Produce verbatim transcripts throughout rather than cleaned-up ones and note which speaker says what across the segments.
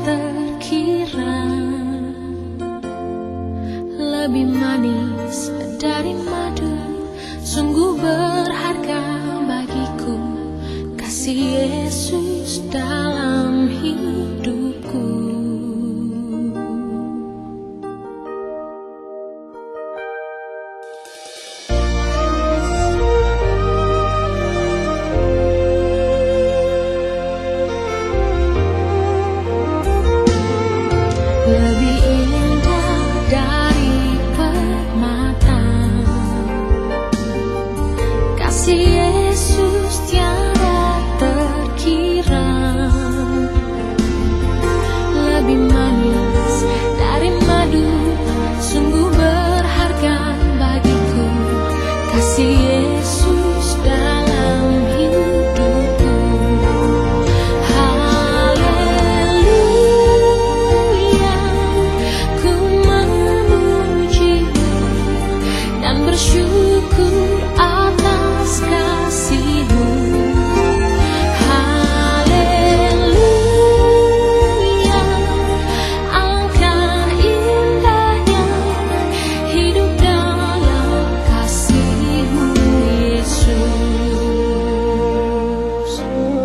Speaker 1: terkira, lebih manis dari madu, sungguh berharga bagiku kasih Yesus dalam hidupku. Lebih indah dari permata, kasih Yesus tiada terkira, lebih manis dari madu, sungguh berharga bagiku kasih Yesus dalam hidupku. Bersyukur atas kasih-Mu. Haleluya, alangkah indahnya hidup dalam kasih-Mu, Yesus.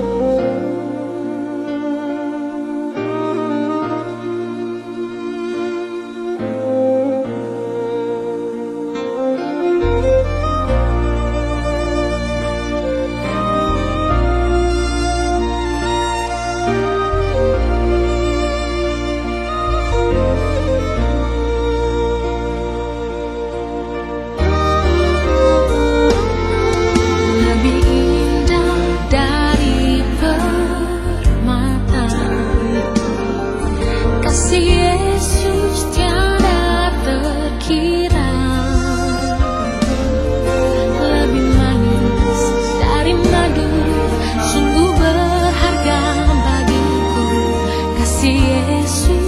Speaker 1: Kasih Yesus tiada terkira, lebih manis dari madu, sungguh berharga bagiku kasih Yesus.